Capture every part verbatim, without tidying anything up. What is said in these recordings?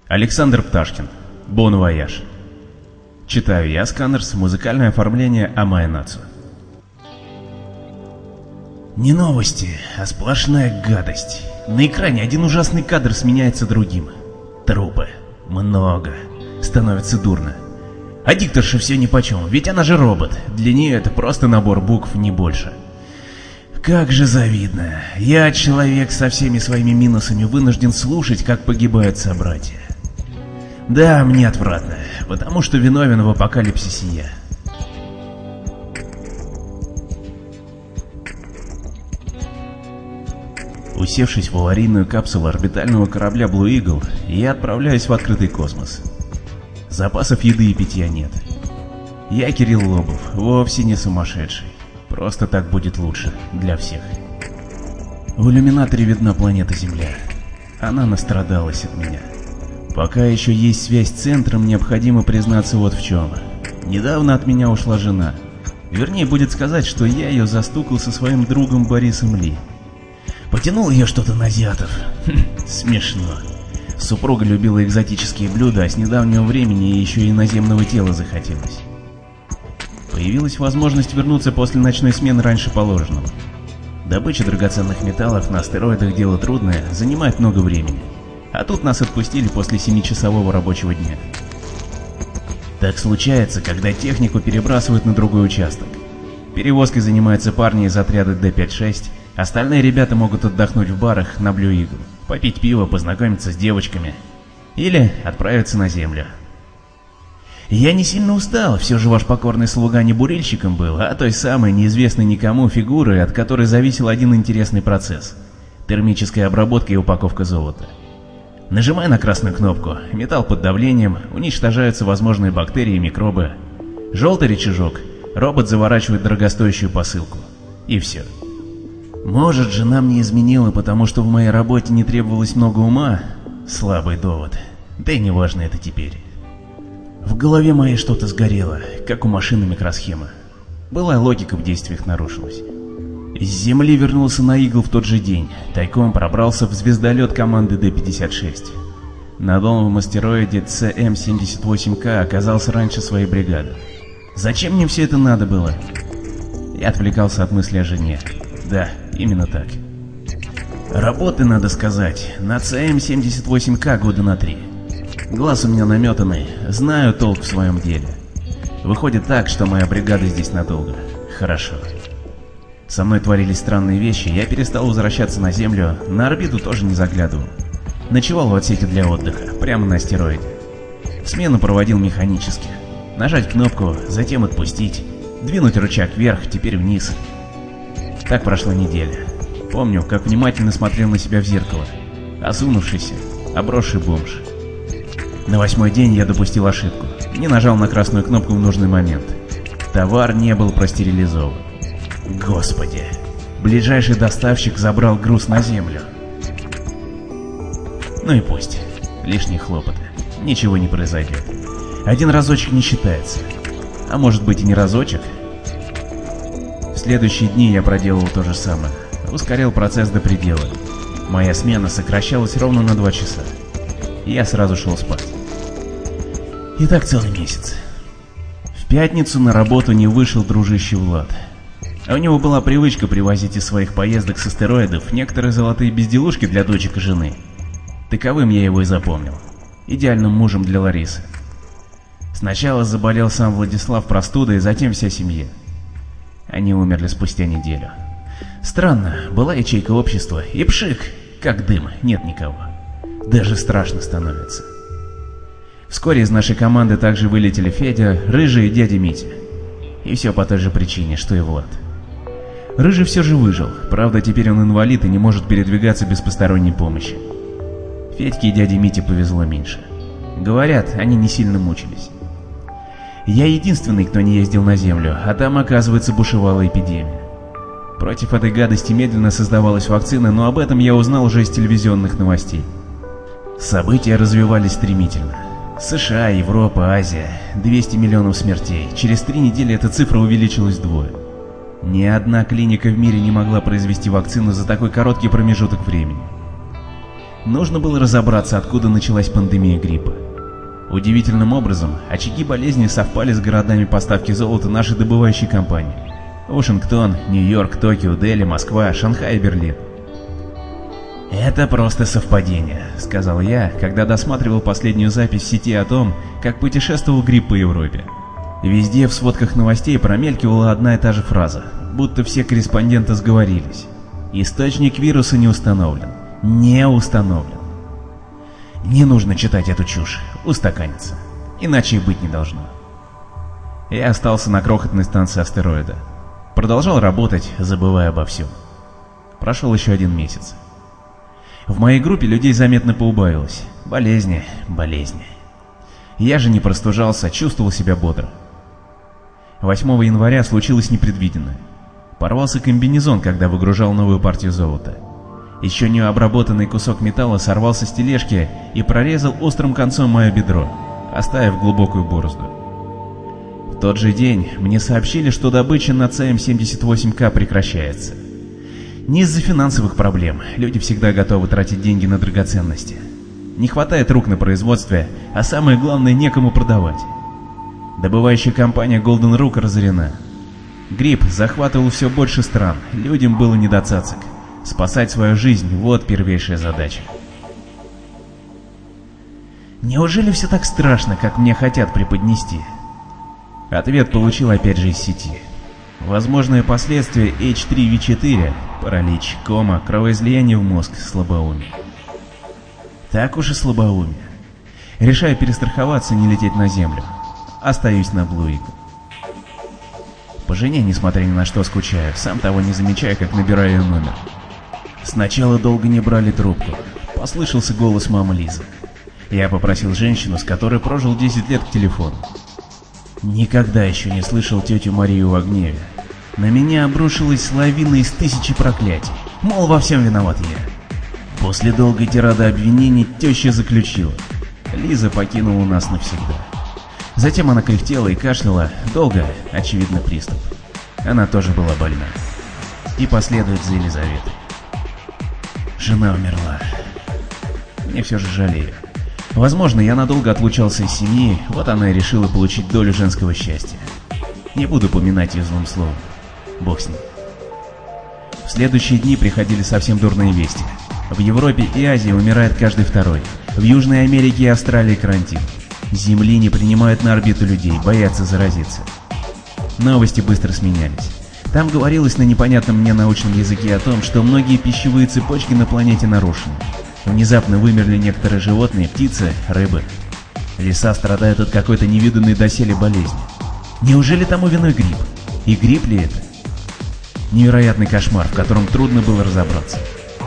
Александр Пташкин. Бон вояж. Читаю я, Сканерс, музыкальное оформление Амая Нацу. Не новости, а сплошная гадость. На экране один ужасный кадр сменяется другим. Трупы. Много. Становится дурно. А дикторша все нипочем, ведь она же робот. Для нее это просто набор букв, не больше. Как же завидно. Я, человек со всеми своими минусами, вынужден слушать, как погибают собратья. Да, мне отвратно, потому что виновен в апокалипсисе я. Усевшись в аварийную капсулу орбитального корабля Blue Eagle, я отправляюсь в открытый космос. Запасов еды и питья нет. Я Кирилл Лобов, вовсе не сумасшедший. Просто так будет лучше для всех. В иллюминаторе видна планета Земля. Она настрадалась от меня. Пока еще есть связь с центром, необходимо признаться вот в чем. Недавно от меня ушла жена. Вернее, будет сказать, что я ее застукал со своим другом Борисом Ли. Потянул ее что-то на азиатов. Хм, смешно. Супруга любила экзотические блюда, а с недавнего времени ей еще и иноземного тела захотелось. Появилась возможность вернуться после ночной смены раньше положенного. Добыча драгоценных металлов на астероидах дело трудное, занимает много времени. А тут нас отпустили после семичасового рабочего дня. Так случается, когда технику перебрасывают на другой участок. Перевозкой занимаются парни из отряда Д пять шесть, остальные ребята могут отдохнуть в барах на Blue Eagle, попить пиво, познакомиться с девочками или отправиться на Землю. Я не сильно устал, все же ваш покорный слуга не бурильщиком был, а той самой неизвестной никому фигурой, от которой зависел один интересный процесс – термическая обработка и упаковка золота. Нажимая на красную кнопку, металл под давлением, уничтожаются возможные бактерии и микробы. Желтый рычажок, робот заворачивает дорогостоящую посылку. И все. Может, жена мне изменила, потому что в моей работе не требовалось много ума? Слабый довод. Да и неважно это теперь. В голове моей что-то сгорело, как у машины микросхема. Былая логика в действиях нарушилась. С Земли вернулся на Игл в тот же день, тайком пробрался в звездолет команды Д пятьдесят шесть. На новом астероиде С М семьдесят восемь К оказался раньше своей бригады. Зачем мне все это надо было? Я отвлекался от мысли о жене. Да, именно так. Работы, надо сказать, на С М семьдесят восемь К года на три. Глаз у меня наметанный, знаю толк в своем деле. Выходит так, что моя бригада здесь надолго. Хорошо. Со мной творились странные вещи, я перестал возвращаться на Землю, на орбиту тоже не заглядывал. Ночевал в отсеке для отдыха, прямо на астероиде. Смену проводил механически. Нажать кнопку, затем отпустить, двинуть рычаг вверх, теперь вниз. Так прошла неделя. Помню, как внимательно смотрел на себя в зеркало. Осунувшийся, обросший бомж. На восьмой день я допустил ошибку. Не нажал на красную кнопку в нужный момент. Товар не был простерилизован. Господи, ближайший доставщик забрал груз на Землю. Ну и пусть. Лишние хлопоты. Ничего не произойдет. Один разочек не считается. А может быть и не разочек? В следующие дни я проделал то же самое. Ускорил процесс до предела. Моя смена сокращалась ровно на два часа. И я сразу шел спать. И так целый месяц. В пятницу на работу не вышел дружище Влад. А у него была привычка привозить из своих поездок с астероидов некоторые золотые безделушки для дочек и жены. Таковым я его и запомнил. Идеальным мужем для Ларисы. Сначала заболел сам Владислав простудой, затем вся семья. Они умерли спустя неделю. Странно, была ячейка общества, и пшик, как дым, нет никого. Даже страшно становится. Вскоре из нашей команды также вылетели Федя, Рыжий и дядя Митя. И все по той же причине, что и Влад. Рыжий все же выжил, правда теперь он инвалид и не может передвигаться без посторонней помощи. Федьке и дяде Мите повезло меньше. Говорят, они не сильно мучились. Я единственный, кто не ездил на Землю, а там, оказывается, бушевала эпидемия. Против этой гадости медленно создавалась вакцина, но об этом я узнал уже из телевизионных новостей. События развивались стремительно. США, Европа, Азия, двести миллионов смертей. Через три недели эта цифра увеличилась вдвое. Ни одна клиника в мире не могла произвести вакцину за такой короткий промежуток времени. Нужно было разобраться, откуда началась пандемия гриппа. Удивительным образом, очаги болезни совпали с городами поставки золота нашей добывающей компании. Вашингтон, Нью-Йорк, Токио, Дели, Москва, Шанхай и Берлин. «Это просто совпадение», — сказал я, когда досматривал последнюю запись в сети о том, как путешествовал грипп по Европе. Везде в сводках новостей промелькивала одна и та же фраза, будто все корреспонденты сговорились. Источник вируса не установлен. Не установлен. Не нужно читать эту чушь, устаканиться. Иначе и быть не должно. Я остался на крохотной станции астероида. Продолжал работать, забывая обо всем. Прошел еще один месяц. В моей группе людей заметно поубавилось. Болезни, болезни. Я же не простужался, чувствовал себя бодро. восьмого января случилось непредвиденное. Порвался комбинезон, когда выгружал новую партию золота. Еще не обработанный кусок металла сорвался с тележки и прорезал острым концом мое бедро, оставив глубокую борозду. В тот же день мне сообщили, что добыча на Цэ Эм семьдесят восемь Ка прекращается. Не из-за финансовых проблем, люди всегда готовы тратить деньги на драгоценности. Не хватает рук на производстве, а самое главное, некому продавать. Добывающая компания Golden Rook разорена. Грипп захватывал все больше стран, людям было не до цацок. Спасать свою жизнь – вот первейшая задача. Неужели все так страшно, как мне хотят преподнести? Ответ получил опять же из сети. Возможные последствия Эйч три Ви четыре – паралич, кома, кровоизлияние в мозг, слабоумие. Так уж и слабоумие. Решаю перестраховаться и не лететь на Землю. Остаюсь на Blue Eagle. По жене, несмотря ни на что, скучаю, сам того не замечая, как набираю ее номер. Сначала долго не брали трубку. Послышался голос мамы Лизы. Я попросил женщину, с которой прожил десять лет, к телефону. Никогда еще не слышал тетю Марию в гневе. На меня обрушилась лавина из тысячи проклятий. Мол, во всем виноват я. После долгой тирады обвинений теща заключила. Лиза покинула нас навсегда. Затем она кряхтела и кашляла. Долго, очевидно, приступ. Она тоже была больна. И последует за Елизаветой. Жена умерла. Мне все же жалею. Возможно, я надолго отлучался из семьи, вот она и решила получить долю женского счастья. Не буду поминать ее злым словом. Бог с ним. В следующие дни приходили совсем дурные вести. В Европе и Азии умирает каждый второй. В Южной Америке и Австралии карантин. Земли не принимают на орбиту людей, боятся заразиться. Новости быстро сменялись. Там говорилось на непонятном мне научном языке о том, что многие пищевые цепочки на планете нарушены. Внезапно вымерли некоторые животные, птицы, рыбы. Леса страдают от какой-то невиданной доселе болезни. Неужели тому виной грипп? И грипп ли это? Невероятный кошмар, в котором трудно было разобраться.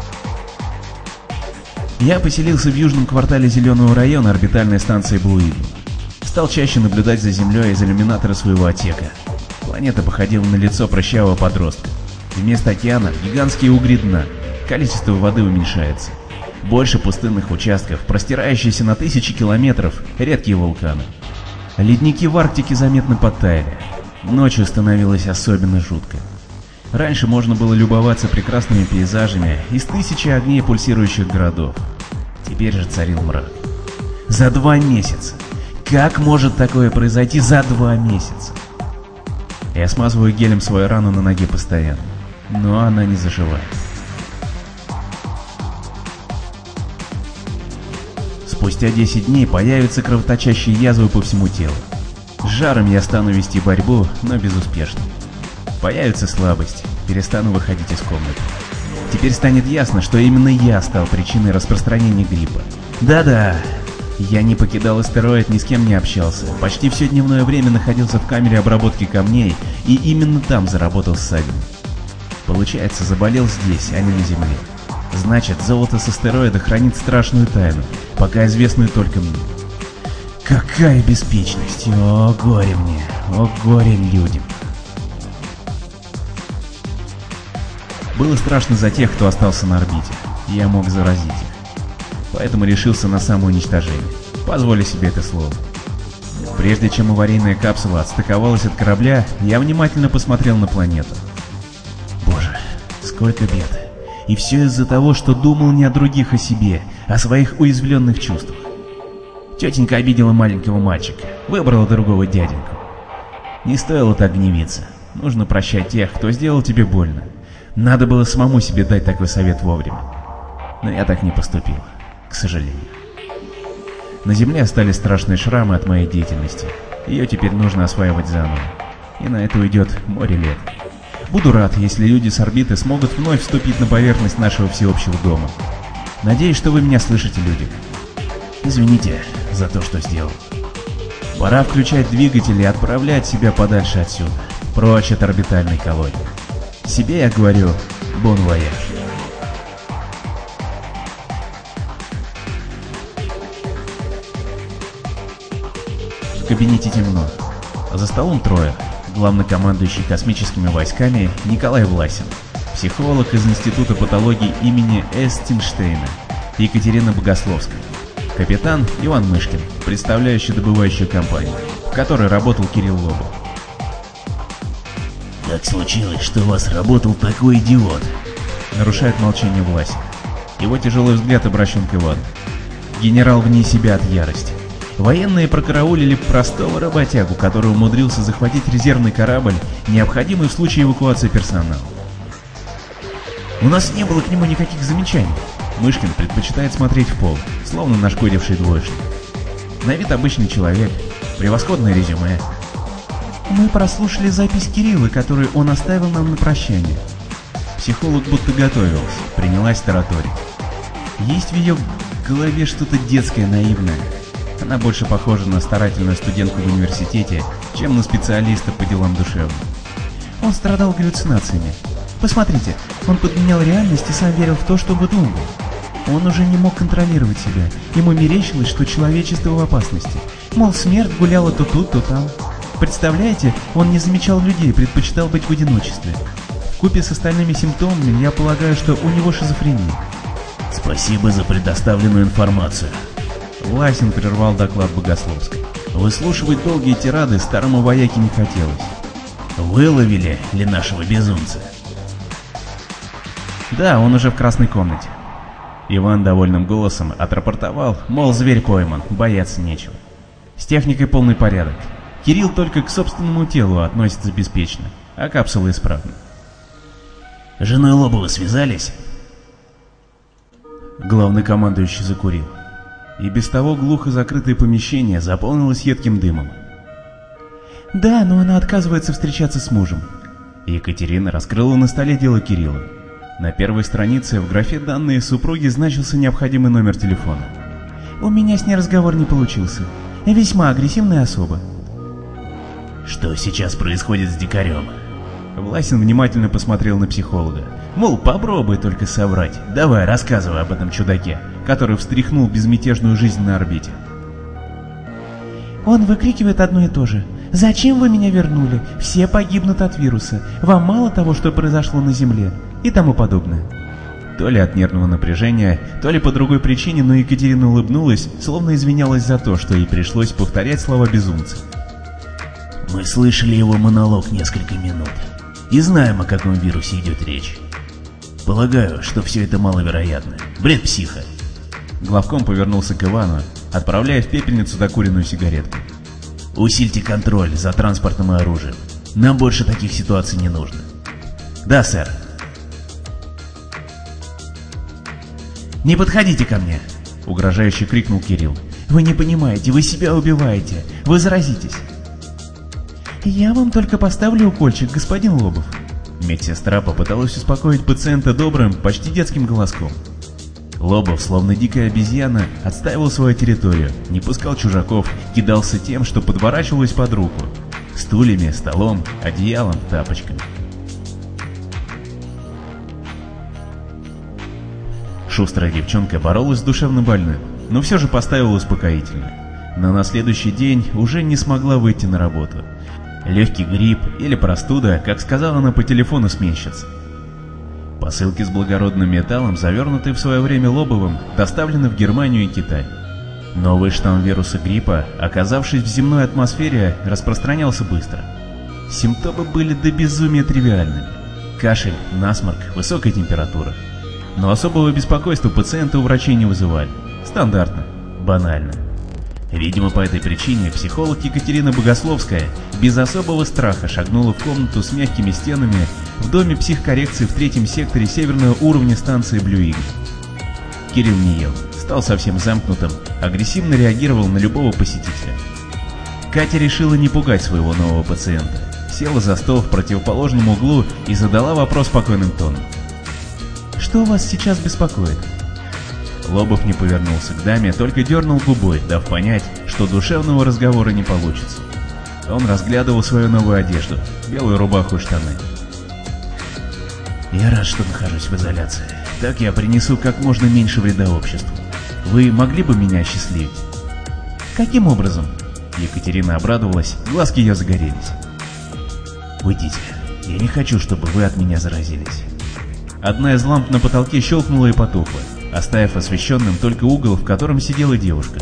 Я поселился в южном квартале Зеленого района орбитальной станции Blue Eagle. Стал чаще наблюдать за Землей из иллюминатора своего отсека. Планета походила на лицо прыщавого подростка. Вместо океана гигантские угри дна, количество воды уменьшается. Больше пустынных участков, простирающиеся на тысячи километров, редкие вулканы. Ледники в Арктике заметно подтаяли. Ночью становилось особенно жутко. Раньше можно было любоваться прекрасными пейзажами из тысячи огней пульсирующих городов. Теперь же царил мрак. За два месяца! Как может такое произойти за два месяца? Я смазываю гелем свою рану на ноге постоянно, но она не заживает. Спустя десять дней появятся кровоточащие язвы по всему телу. С жаром я стану вести борьбу, но безуспешно. Появится слабость, перестану выходить из комнаты. Теперь станет ясно, что именно я стал причиной распространения гриппа. Да-да, я не покидал астероид, ни с кем не общался. Почти все дневное время находился в камере обработки камней, и именно там заработал ссадину. Получается, заболел здесь, а не на Земле. Значит, золото с астероида хранит страшную тайну, пока известную только мне. Какая беспечность! О, горе мне! О, горе людям! Было страшно за тех, кто остался на орбите. Я мог заразить их. Поэтому решился на самоуничтожение. Позволю себе это слово. Прежде чем аварийная капсула отстыковалась от корабля, я внимательно посмотрел на планету. Боже, сколько бед. И все из-за того, что думал не о других, а о себе. о своих уязвленных чувствах. Тетенька обидела маленького мальчика, выбрала другого дяденьку. Не стоило так гневиться. Нужно прощать тех, кто сделал тебе больно. Надо было самому себе дать такой совет вовремя. Но я так не поступил, к сожалению. На земле остались страшные шрамы от моей деятельности. Ее теперь нужно осваивать заново. И на это уйдет море лет. Буду рад, если люди с орбиты смогут вновь вступить на поверхность нашего всеобщего дома. Надеюсь, что вы меня слышите, люди. Извините за то, что сделал. Пора включать двигатель и отправлять себя подальше отсюда, прочь от орбитальной колонии. Себе я говорю «Бон вояж». В кабинете темно. За столом трое. Главнокомандующий космическими войсками Николай Власин, психолог из Института патологии имени С. Тинштейна Екатерина Богословская, капитан Иван Мышкин, представляющий добывающую компанию, в которой работал Кирилл Лобов. «Как случилось, что у вас работал такой идиот?» Нарушает молчание Власин. Его тяжелый взгляд обращен к Ивану. Генерал вне себя от ярости. Военные прокараулили простого работягу, который умудрился захватить резервный корабль, необходимый в случае эвакуации персонала. У нас не было к нему никаких замечаний. Мышкин предпочитает смотреть в пол, словно нашкодивший двоечник. На вид обычный человек, превосходное резюме. Мы прослушали запись Кирилла, которую он оставил нам на прощание. Психолог будто готовился, принялась тараторить. Есть в ее голове что-то детское, наивное. Она больше похожа на старательную студентку в университете, чем на специалиста по делам душевным. Он страдал галлюцинациями. Посмотрите, он подменял реальность и сам верил в то, что выдумывал. Он уже не мог контролировать себя. Ему мерещилось, что человечество в опасности. Мол, смерть гуляла то тут, то там. Представляете, он не замечал людей, предпочитал быть в одиночестве. Вкупе с остальными симптомами, я полагаю, что у него шизофрения. Спасибо за предоставленную информацию. Власин прервал доклад Богословской. Выслушивать долгие тирады старому вояке не хотелось. Выловили ли нашего безумца? Да, он уже в красной комнате. Иван довольным голосом отрапортовал, мол, зверь пойман, бояться нечего. С техникой полный порядок. Кирилл только к собственному телу относится беспечно, а капсула исправна. С женой Лобова связались? Главнокомандующий закурил. И без того глухо закрытое помещение заполнилось едким дымом. Да, но она отказывается встречаться с мужем. Екатерина раскрыла на столе дело Кирилла. На первой странице в графе «Данные супруги» значился необходимый номер телефона. У меня с ней разговор не получился. Весьма агрессивная особа. Что сейчас происходит с дикарем? Власин внимательно посмотрел на психолога. Мол, попробуй только соврать. Давай, рассказывай об этом чудаке, который встряхнул безмятежную жизнь на орбите. Он выкрикивает одно и то же. «Зачем вы меня вернули? Все погибнут от вируса. Вам мало того, что произошло на Земле?» И тому подобное. То ли от нервного напряжения, то ли по другой причине, но Екатерина улыбнулась, словно извинялась за то, что ей пришлось повторять слова безумца. Мы слышали его монолог несколько минут и знаем, о каком вирусе идет речь. Полагаю, что все это маловероятно. Бред психа. Главком повернулся к Ивану, отправляя в пепельницу докуренную сигаретку. Усильте контроль за транспортом и оружием. Нам больше таких ситуаций не нужно. Да, сэр. «Не подходите ко мне!» — угрожающе крикнул Кирилл. «Вы не понимаете, вы себя убиваете. Вы заразитесь!» «Я вам только поставлю укольчик, господин Лобов». Медсестра попыталась успокоить пациента добрым, почти детским голоском. Лобов, словно дикая обезьяна, отстаивал свою территорию, не пускал чужаков, кидался тем, что подворачивалось под руку. Стульями, столом, одеялом, тапочками. Шустрая девчонка боролась с душевно больным, но все же поставила успокоительное. Но на следующий день уже не смогла выйти на работу. Легкий грипп или простуда, как сказала она по телефону сменщица. Посылки с благородным металлом, завернутые в свое время Лобовым, доставлены в Германию и Китай. Новый штамм вируса гриппа, оказавшись в земной атмосфере, распространялся быстро. Симптомы были до безумия тривиальными. Кашель, насморк, высокая температура. Но особого беспокойства пациенты у врачей не вызывали. Стандартно, банально. Видимо, по этой причине психолог Екатерина Богословская без особого страха шагнула в комнату с мягкими стенами в доме психкоррекции в третьем секторе северного уровня станции Blue Eagle. Кирилл не ел, стал совсем замкнутым, агрессивно реагировал на любого посетителя. Катя решила не пугать своего нового пациента. Села за стол в противоположном углу и задала вопрос спокойным тоном. «Что вас сейчас беспокоит?» Лобов не повернулся к даме, только дернул губой, дав понять, что душевного разговора не получится. Он разглядывал свою новую одежду, белую рубаху и штаны. «Я рад, что нахожусь в изоляции. Так я принесу как можно меньше вреда обществу. Вы могли бы меня осчастливить?» «Каким образом?» Екатерина обрадовалась, глазки ее загорелись. «Уйдите. Я не хочу, чтобы вы от меня заразились». Одна из ламп на потолке щелкнула и потухла, оставив освещенным только угол, в котором сидела девушка.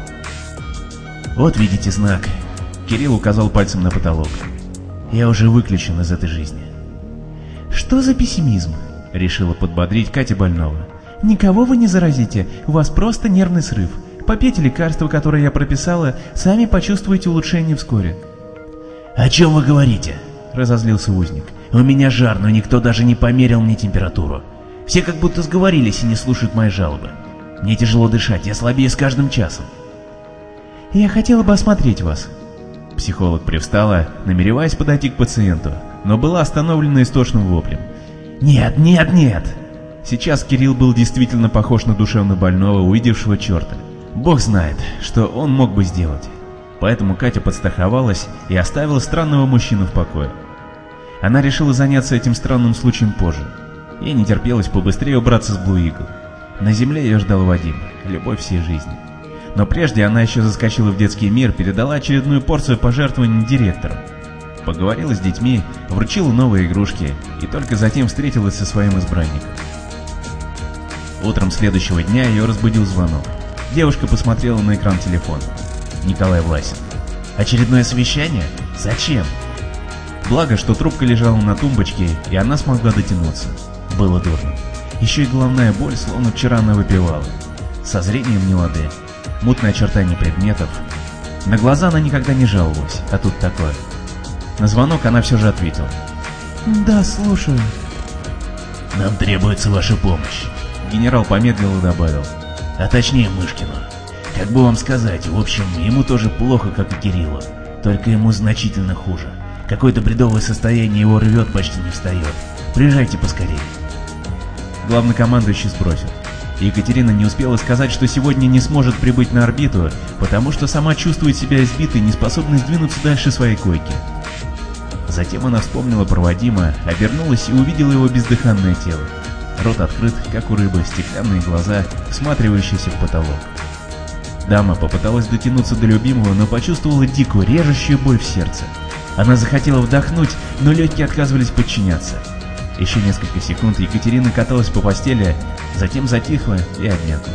«Вот видите знак», — Кирилл указал пальцем на потолок. «Я уже выключен из этой жизни». «Что за пессимизм?» — решила подбодрить Катя больного. «Никого вы не заразите, у вас просто нервный срыв. Попейте лекарства, которые я прописала, сами почувствуете улучшение вскоре». «О чем вы говорите?» — разозлился узник. «У меня жар, но никто даже не померил мне температуру. Все как будто сговорились и не слушают мои жалобы. Мне тяжело дышать, я слабею с каждым часом». «Я хотела бы осмотреть вас». Психолог привстала, намереваясь подойти к пациенту, но была остановлена истошным воплем. «Нет, нет, нет!» Сейчас Кирилл был действительно похож на душевно больного, увидевшего черта. Бог знает, что он мог бы сделать. Поэтому Катя подстраховалась и оставила странного мужчину в покое. Она решила заняться этим странным случаем позже. Ей не терпелось побыстрее убраться с Blue Eagle. На земле ее ждал Вадим, любовь всей жизни. Но прежде она еще заскочила в детский мир, передала очередную порцию пожертвований директору. Поговорила с детьми, вручила новые игрушки и только затем встретилась со своим избранником. Утром следующего дня ее разбудил звонок. Девушка посмотрела на экран телефона. Николай Власин. «Очередное совещание? Зачем?» Благо, что трубка лежала на тумбочке, и она смогла дотянуться. Было дурно. Еще и головная боль, словно вчера она выпивала. Со зрением не лады. Мутное очертание предметов. На глаза она никогда не жаловалась, а тут такое. На звонок она все же ответила. «Да, слушаю». «Нам требуется ваша помощь», — генерал помедлил и добавил. «А точнее Мышкину. Как бы вам сказать, в общем, ему тоже плохо, как и Кириллу, только ему значительно хуже. Какое-то бредовое состояние его рвет, почти не встает. Приезжайте поскорее». Главнокомандующий сбросил. Екатерина не успела сказать, что сегодня не сможет прибыть на орбиту, потому что сама чувствует себя избитой и не способной сдвинуться дальше своей койки. Затем она вспомнила про Вадима, обернулась и увидела его бездыханное тело. Рот открыт, как у рыбы, стеклянные глаза, всматривающиеся в потолок. Дама попыталась дотянуться до любимого, но почувствовала дикую, режущую боль в сердце. Она захотела вдохнуть, но легкие отказывались подчиняться. Еще несколько секунд Екатерина каталась по постели, затем затихла и обмякла.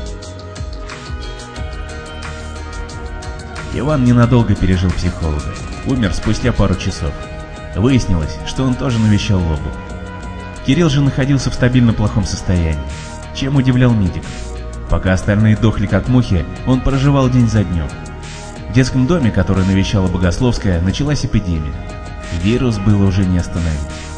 Иван ненадолго пережил психолога. Умер спустя пару часов. Выяснилось, что он тоже навещал Лобу. Кирилл же находился в стабильно плохом состоянии, чем удивлял медиков. Пока остальные дохли как мухи, он проживал день за днем. В детском доме, который навещала Богословская, началась эпидемия. Вирус было уже не остановить.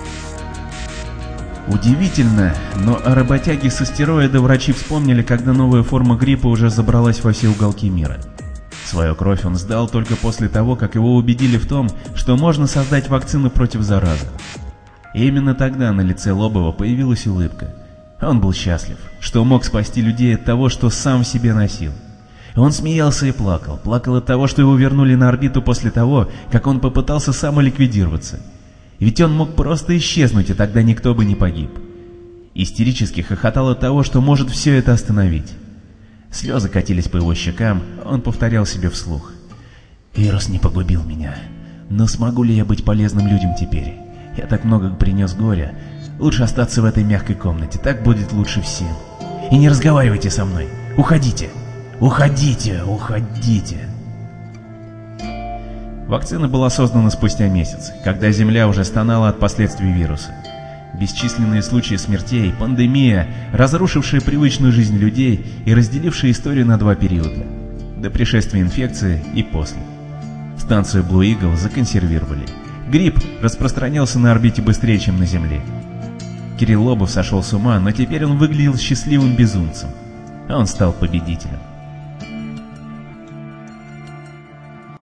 Удивительно, но о работяге с астероида врачи вспомнили, когда новая форма гриппа уже забралась во все уголки мира. Свою кровь он сдал только после того, как его убедили в том, что можно создать вакцину против заразы. И именно тогда на лице Лобова появилась улыбка. Он был счастлив, что мог спасти людей от того, что сам в себе носил. Он смеялся и плакал, плакал от того, что его вернули на орбиту после того, как он попытался самоликвидироваться. Ведь он мог просто исчезнуть, и тогда никто бы не погиб. Истерически хохотал от того, что может все это остановить. Слезы катились по его щекам, он повторял себе вслух. «Вирус не погубил меня, но смогу ли я быть полезным людям теперь? Я так много принес горя. Лучше остаться в этой мягкой комнате, так будет лучше всем. И не разговаривайте со мной, уходите, уходите, уходите». Вакцина была создана спустя месяц, когда Земля уже стонала от последствий вируса. Бесчисленные случаи смертей, пандемия, разрушившая привычную жизнь людей и разделившая историю на два периода – до пришествия инфекции и после. Станцию Blue Eagle законсервировали. Грипп распространялся на орбите быстрее, чем на Земле. Кирилл Лобов сошел с ума, но теперь он выглядел счастливым безумцем. Он стал победителем.